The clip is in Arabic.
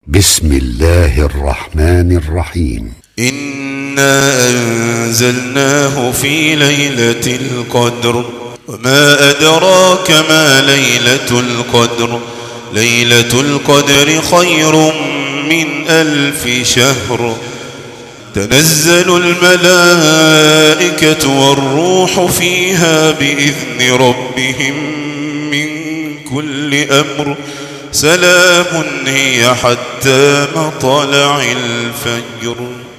بسم الله الرحمن الرحيم. إنا أنزلناه في ليلة القدر وما أدراك ما ليلة القدر. ليلة القدر خير من 1000 شهر. تنزل الملائكة والروح فيها بإذن ربهم من كل أمر. سلام هي حتى مطلع الفجر.